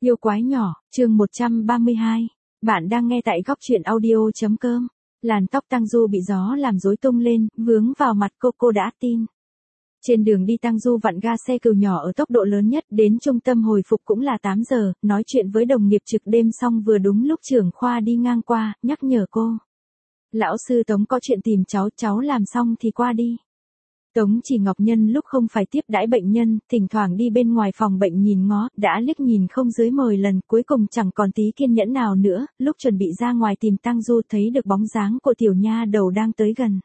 Yêu quái nhỏ, chương 132. Bạn đang nghe tại góc truyện audio.com. Làn tóc Tang Du bị gió làm rối tung lên, vướng vào mặt cô đã tin. Trên đường đi Tang Du vặn ga xe cừu nhỏ ở tốc độ lớn nhất, đến trung tâm hồi phục cũng là 8 giờ, nói chuyện với đồng nghiệp trực đêm xong vừa đúng lúc trưởng khoa đi ngang qua, nhắc nhở cô. Lão sư Tống có chuyện tìm cháu làm xong thì qua đi. Tống Chỉ Ngọc nhân lúc không phải tiếp đãi bệnh nhân, thỉnh thoảng đi bên ngoài phòng bệnh nhìn ngó, đã liếc nhìn không dưới 10 lần, cuối cùng chẳng còn tí kiên nhẫn nào nữa, lúc chuẩn bị ra ngoài tìm Tang Du thấy được bóng dáng của tiểu nha đầu đang tới gần.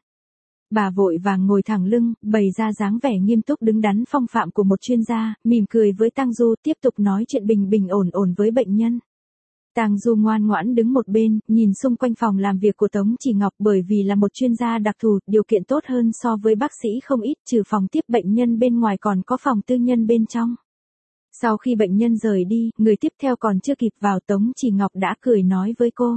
Bà vội vàng ngồi thẳng lưng, bày ra dáng vẻ nghiêm túc đứng đắn phong phạm của một chuyên gia, mỉm cười với Tang Du, tiếp tục nói chuyện bình ổn với bệnh nhân. Tang Du ngoan ngoãn đứng một bên, nhìn xung quanh phòng làm việc của Tống Chỉ Ngọc, bởi vì là một chuyên gia đặc thù, điều kiện tốt hơn so với bác sĩ không ít, trừ phòng tiếp bệnh nhân bên ngoài còn có phòng tư nhân bên trong. Sau khi bệnh nhân rời đi, người tiếp theo còn chưa kịp vào, Tống Chỉ Ngọc đã cười nói với cô.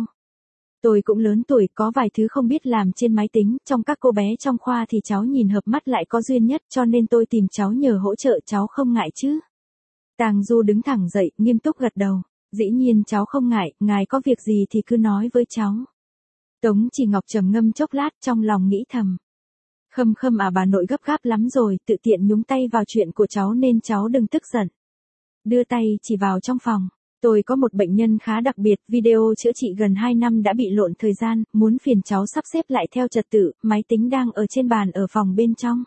Tôi cũng lớn tuổi, có vài thứ không biết làm trên máy tính, trong các cô bé trong khoa thì cháu nhìn hợp mắt lại có duyên nhất, cho nên tôi tìm cháu nhờ hỗ trợ, cháu không ngại chứ? Tang Du đứng thẳng dậy, nghiêm túc gật đầu. Dĩ nhiên cháu không ngại, ngài có việc gì thì cứ nói với cháu. Tống Chỉ Ngọc trầm ngâm chốc lát, trong lòng nghĩ thầm. Khâm à, bà nội gấp gáp lắm rồi, tự tiện nhúng tay vào chuyện của cháu nên cháu đừng tức giận. Đưa tay chỉ vào trong phòng. Tôi có một bệnh nhân khá đặc biệt, video chữa trị gần 2 năm đã bị lộn thời gian, muốn phiền cháu sắp xếp lại theo trật tự, máy tính đang ở trên bàn ở phòng bên trong.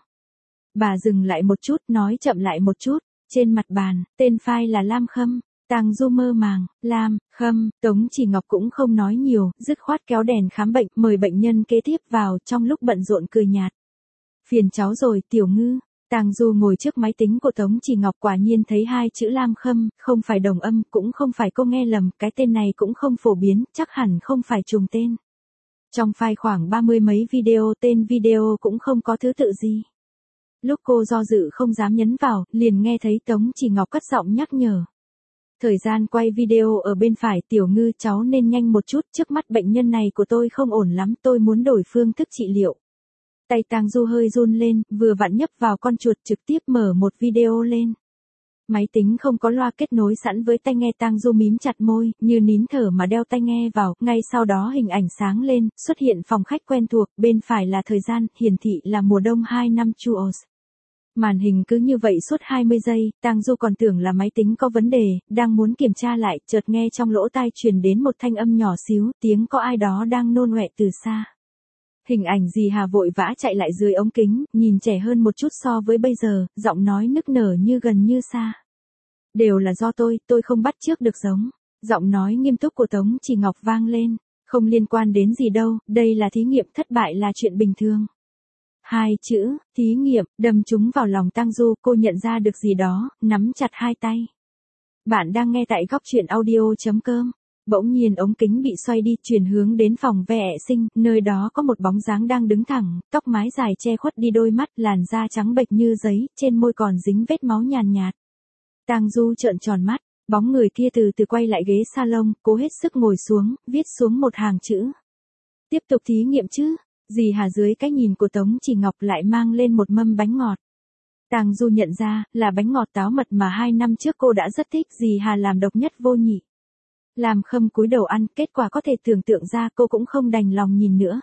Bà dừng lại một chút, nói chậm lại một chút, trên mặt bàn, tên file là Lam Khâm. Tang Du mơ màng, Lam Khâm, Tống Chỉ Ngọc cũng không nói nhiều, dứt khoát kéo đèn khám bệnh, mời bệnh nhân kế tiếp vào, trong lúc bận rộn cười nhạt. Phiền cháu rồi, Tiểu Ngư. Tang Du ngồi trước máy tính của Tống Chỉ Ngọc, quả nhiên thấy hai chữ Lam Khâm, không phải đồng âm, cũng không phải cô nghe lầm, cái tên này cũng không phổ biến, chắc hẳn không phải trùng tên. Trong file khoảng 30 mấy video, tên video cũng không có thứ tự gì. Lúc cô do dự không dám nhấn vào, liền nghe thấy Tống Chỉ Ngọc cất giọng nhắc nhở. Thời gian quay video ở bên phải, Tiểu Ngư, cháu nên nhanh một chút, trước mắt bệnh nhân này của tôi không ổn lắm, tôi muốn đổi phương thức trị liệu. Tay Tang Du hơi run lên, vừa vặn nhấp vào con chuột, trực tiếp mở một video lên. Máy tính không có loa kết nối sẵn với tai nghe, Tang Du mím chặt môi, như nín thở mà đeo tai nghe vào, ngay sau đó hình ảnh sáng lên, xuất hiện phòng khách quen thuộc, bên phải là thời gian, hiển thị là mùa đông 2 năm Chuos. Màn hình cứ như vậy suốt 20 giây, Tang Du còn tưởng là máy tính có vấn đề, đang muốn kiểm tra lại, chợt nghe trong lỗ tai truyền đến một thanh âm nhỏ xíu, tiếng có ai đó đang nôn ọe từ xa. Hình ảnh dì Hà vội vã chạy lại dưới ống kính, nhìn trẻ hơn một chút so với bây giờ, giọng nói nức nở như gần như xa. Đều là do tôi không bắt chước được giống. Giọng nói nghiêm túc của Tống Chỉ Ngọc vang lên, không liên quan đến gì đâu, đây là thí nghiệm, thất bại là chuyện bình thường. Hai chữ, thí nghiệm, đâm trúng vào lòng Tang Du, cô nhận ra được gì đó, nắm chặt hai tay. Bạn đang nghe tại góc truyện audio.com. Bỗng nhiên ống kính bị xoay đi, chuyển hướng đến phòng vệ sinh, nơi đó có một bóng dáng đang đứng thẳng, tóc mái dài che khuất đi đôi mắt, làn da trắng bệch như giấy, trên môi còn dính vết máu nhàn nhạt. Tang Du trợn tròn mắt, bóng người kia từ từ quay lại ghế salon, cố hết sức ngồi xuống, viết xuống một hàng chữ. Tiếp tục thí nghiệm chứ? Dì Hà dưới cái nhìn của Tống Chỉ Ngọc lại mang lên một mâm bánh ngọt. Tang Du nhận ra, là bánh ngọt táo mật mà 2 năm trước cô đã rất thích, dì Hà làm độc nhất vô nhị. Lam Khâm cúi đầu ăn, kết quả có thể tưởng tượng ra, cô cũng không đành lòng nhìn nữa.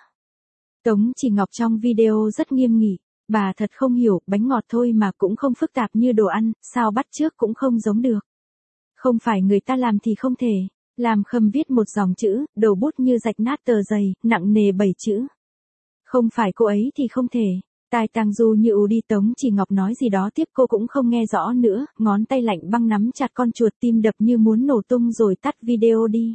Tống Chỉ Ngọc trong video rất nghiêm nghị, bà thật không hiểu, bánh ngọt thôi mà cũng không phức tạp như đồ ăn, sao bắt chước cũng không giống được. Không phải người ta làm thì không thể. Lam Khâm viết một dòng chữ, đầu bút như rạch nát tờ giấy, nặng nề 7 chữ. Không phải cô ấy thì không thể. Tai Tang Du như ù đi, Tống Chỉ Ngọc nói gì đó tiếp cô cũng không nghe rõ nữa, ngón tay lạnh băng nắm chặt con chuột, tim đập như muốn nổ tung rồi tắt video đi.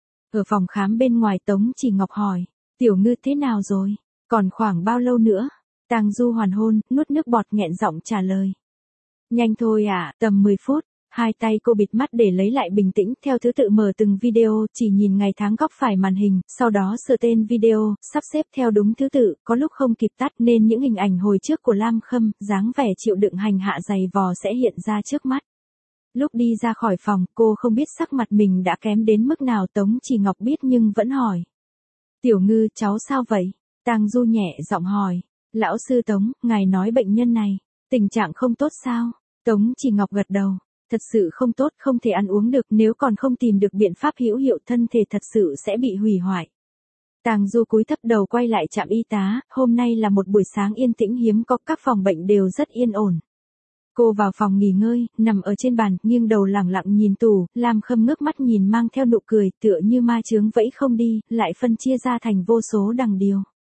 Ở phòng khám bên ngoài, Tống Chỉ Ngọc hỏi, Tiểu Ngư thế nào rồi? Còn khoảng bao lâu nữa? Tang Du hoàn hôn, nuốt nước bọt nghẹn giọng trả lời. Nhanh thôi à, tầm 10 phút. Hai tay cô bịt mắt để lấy lại bình tĩnh, theo thứ tự mở từng video, chỉ nhìn ngày tháng góc phải màn hình, sau đó sửa tên video, sắp xếp theo đúng thứ tự, có lúc không kịp tắt nên những hình ảnh hồi trước của Lam Khâm, dáng vẻ chịu đựng hành hạ dày vò sẽ hiện ra trước mắt. Lúc đi ra khỏi phòng, cô không biết sắc mặt mình đã kém đến mức nào, Tống Chỉ Ngọc biết nhưng vẫn hỏi. Tiểu Ngư, cháu sao vậy? Tang Du nhẹ giọng hỏi. Lão sư Tống, ngài nói bệnh nhân này, tình trạng không tốt sao? Tống Chỉ Ngọc gật đầu. thật sự không tốt, không thể ăn uống được, nếu còn không tìm được biện pháp hữu hiệu thân thể thật sự sẽ bị hủy hoại. Tang Du cúi thấp đầu quay lại trạm y tá, hôm nay là một buổi sáng yên tĩnh hiếm có, các phòng bệnh đều rất yên ổn. Cô vào phòng nghỉ ngơi, nằm ở trên bàn, nghiêng đầu lẳng lặng nhìn tủ, Lam Khâm ngước mắt nhìn mang theo nụ cười, tựa như ma chướng vẫy không đi, lại phân chia ra thành vô số đằng điều.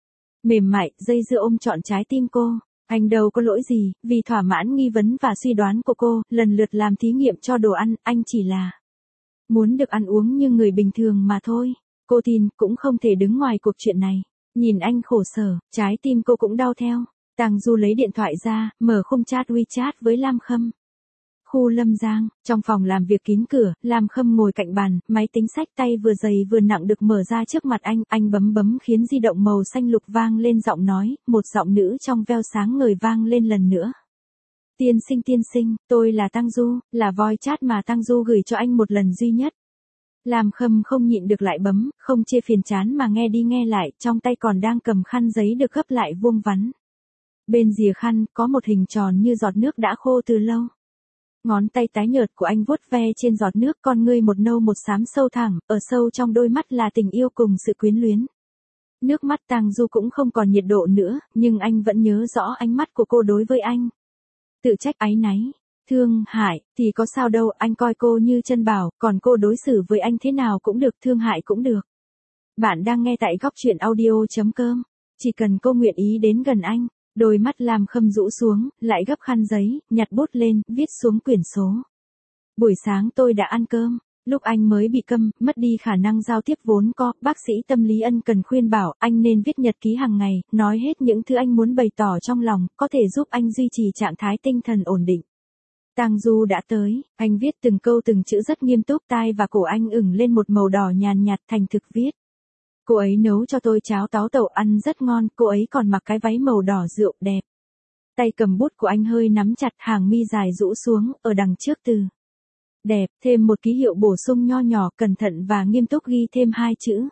Mềm mại, dây dưa ôm trọn trái tim cô. Anh đâu có lỗi gì, vì thỏa mãn nghi vấn và suy đoán của cô, lần lượt làm thí nghiệm cho đồ ăn, anh chỉ là muốn được ăn uống như người bình thường mà thôi. Cô tin, cũng không thể đứng ngoài cuộc chuyện này. Nhìn anh khổ sở, trái tim cô cũng đau theo. Tang Du lấy điện thoại ra, mở khung chat WeChat với Lam Khâm. Khu Lâm Giang, trong phòng làm việc kín cửa, Lam Khâm ngồi cạnh bàn, máy tính xách tay vừa dày vừa nặng được mở ra trước mặt anh bấm khiến di động màu xanh lục vang lên giọng nói, một giọng nữ trong veo sáng ngời vang lên lần nữa. Tiên sinh, tôi là Tang Du, là voice chat mà Tang Du gửi cho anh một lần duy nhất. Lam Khâm không nhịn được lại bấm, không chê phiền chán mà nghe đi nghe lại, trong tay còn đang cầm khăn giấy được gấp lại vuông vắn. Bên rìa khăn, có một hình tròn như giọt nước đã khô từ lâu. Ngón tay tái nhợt của anh vuốt ve trên giọt nước, con ngươi một nâu một xám sâu thẳm, ở sâu trong đôi mắt là tình yêu cùng sự quyến luyến. Nước mắt Tang Du cũng không còn nhiệt độ nữa, nhưng anh vẫn nhớ rõ ánh mắt của cô đối với anh. Tự trách áy náy, thương hại, thì có sao đâu, anh coi cô như chân bảo, còn cô đối xử với anh thế nào cũng được, thương hại cũng được. Bạn đang nghe tại góc truyện audio.com, chỉ cần cô nguyện ý đến gần anh. Đôi mắt Lam Khâm rũ xuống, lại gấp khăn giấy, nhặt bút lên, viết xuống quyển số. Buổi sáng tôi đã ăn cơm, lúc anh mới bị câm, mất đi khả năng giao tiếp vốn có, bác sĩ tâm lý ân cần khuyên bảo anh nên viết nhật ký hàng ngày, nói hết những thứ anh muốn bày tỏ trong lòng, có thể giúp anh duy trì trạng thái tinh thần ổn định. Tang Du đã tới, anh viết từng câu từng chữ rất nghiêm túc, tai và cổ anh ửng lên một màu đỏ nhàn nhạt thành thực viết. Cô ấy nấu cho tôi cháo táo tẩu ăn rất ngon, cô ấy còn mặc cái váy màu đỏ rượu đẹp. Tay cầm bút của anh hơi nắm chặt, hàng mi dài rũ xuống, ở đằng trước từ đẹp, thêm một ký hiệu bổ sung nho nhỏ, cẩn thận và nghiêm túc ghi thêm 2 chữ.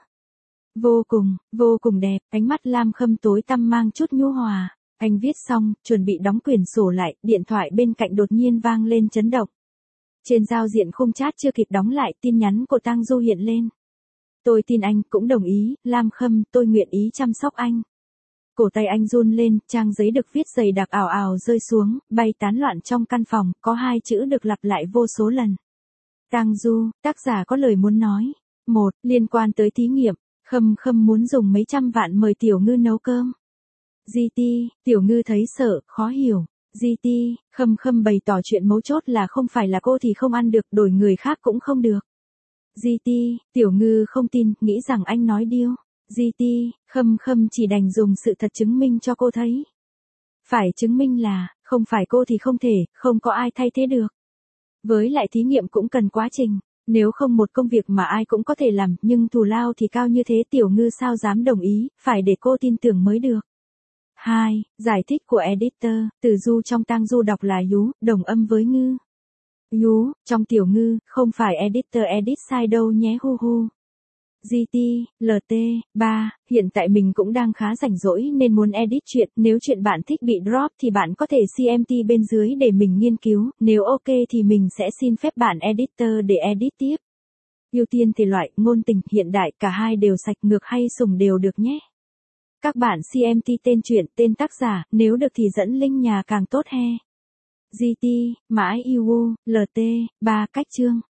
Vô cùng đẹp, ánh mắt Lam Khâm tối tăm mang chút nhu hòa. Anh viết xong, chuẩn bị đóng quyển sổ lại, điện thoại bên cạnh đột nhiên vang lên chấn động. Trên giao diện khung chat chưa kịp đóng lại, tin nhắn của Tang Du hiện lên. Tôi tin anh, cũng đồng ý, Lam Khâm, tôi nguyện ý chăm sóc anh. Cổ tay anh run lên, trang giấy được viết dày đặc ào ào rơi xuống, bay tán loạn trong căn phòng, có 2 chữ được lặp lại vô số lần. Tang Du, tác giả có lời muốn nói. 1. Liên quan tới thí nghiệm, Khâm muốn dùng mấy trăm vạn mời Tiểu Ngư nấu cơm. GT, Tiểu Ngư thấy sợ, khó hiểu. GT, Khâm bày tỏ chuyện mấu chốt là không phải là cô thì không ăn được, đổi người khác cũng không được. GT, Tiểu Ngư không tin, nghĩ rằng anh nói điêu. GT, Khâm chỉ đành dùng sự thật chứng minh cho cô thấy. Phải chứng minh là, không phải cô thì không thể, không có ai thay thế được. Với lại thí nghiệm cũng cần quá trình, nếu không một công việc mà ai cũng có thể làm, nhưng thù lao thì cao như thế Tiểu Ngư sao dám đồng ý, phải để cô tin tưởng mới được. 2. Giải thích của editor, từ Du trong Tang Du đọc là Yú, đồng âm với Ngư. Yú, trong Tiểu Ngư, không phải editor edit sai đâu nhé hu hu. GT, LT, 3, hiện tại mình cũng đang khá rảnh rỗi nên muốn edit chuyện, nếu chuyện bạn thích bị drop thì bạn có thể CMT bên dưới để mình nghiên cứu, nếu ok thì mình sẽ xin phép bạn editor để edit tiếp. Ưu tiên thể loại, ngôn tình, hiện đại, cả hai đều sạch, ngược hay sùng đều được nhé. Các bạn CMT tên truyện, tên tác giả, nếu được thì dẫn link nhà càng tốt he. GT, mãi yêu, LT, 3 cách chương.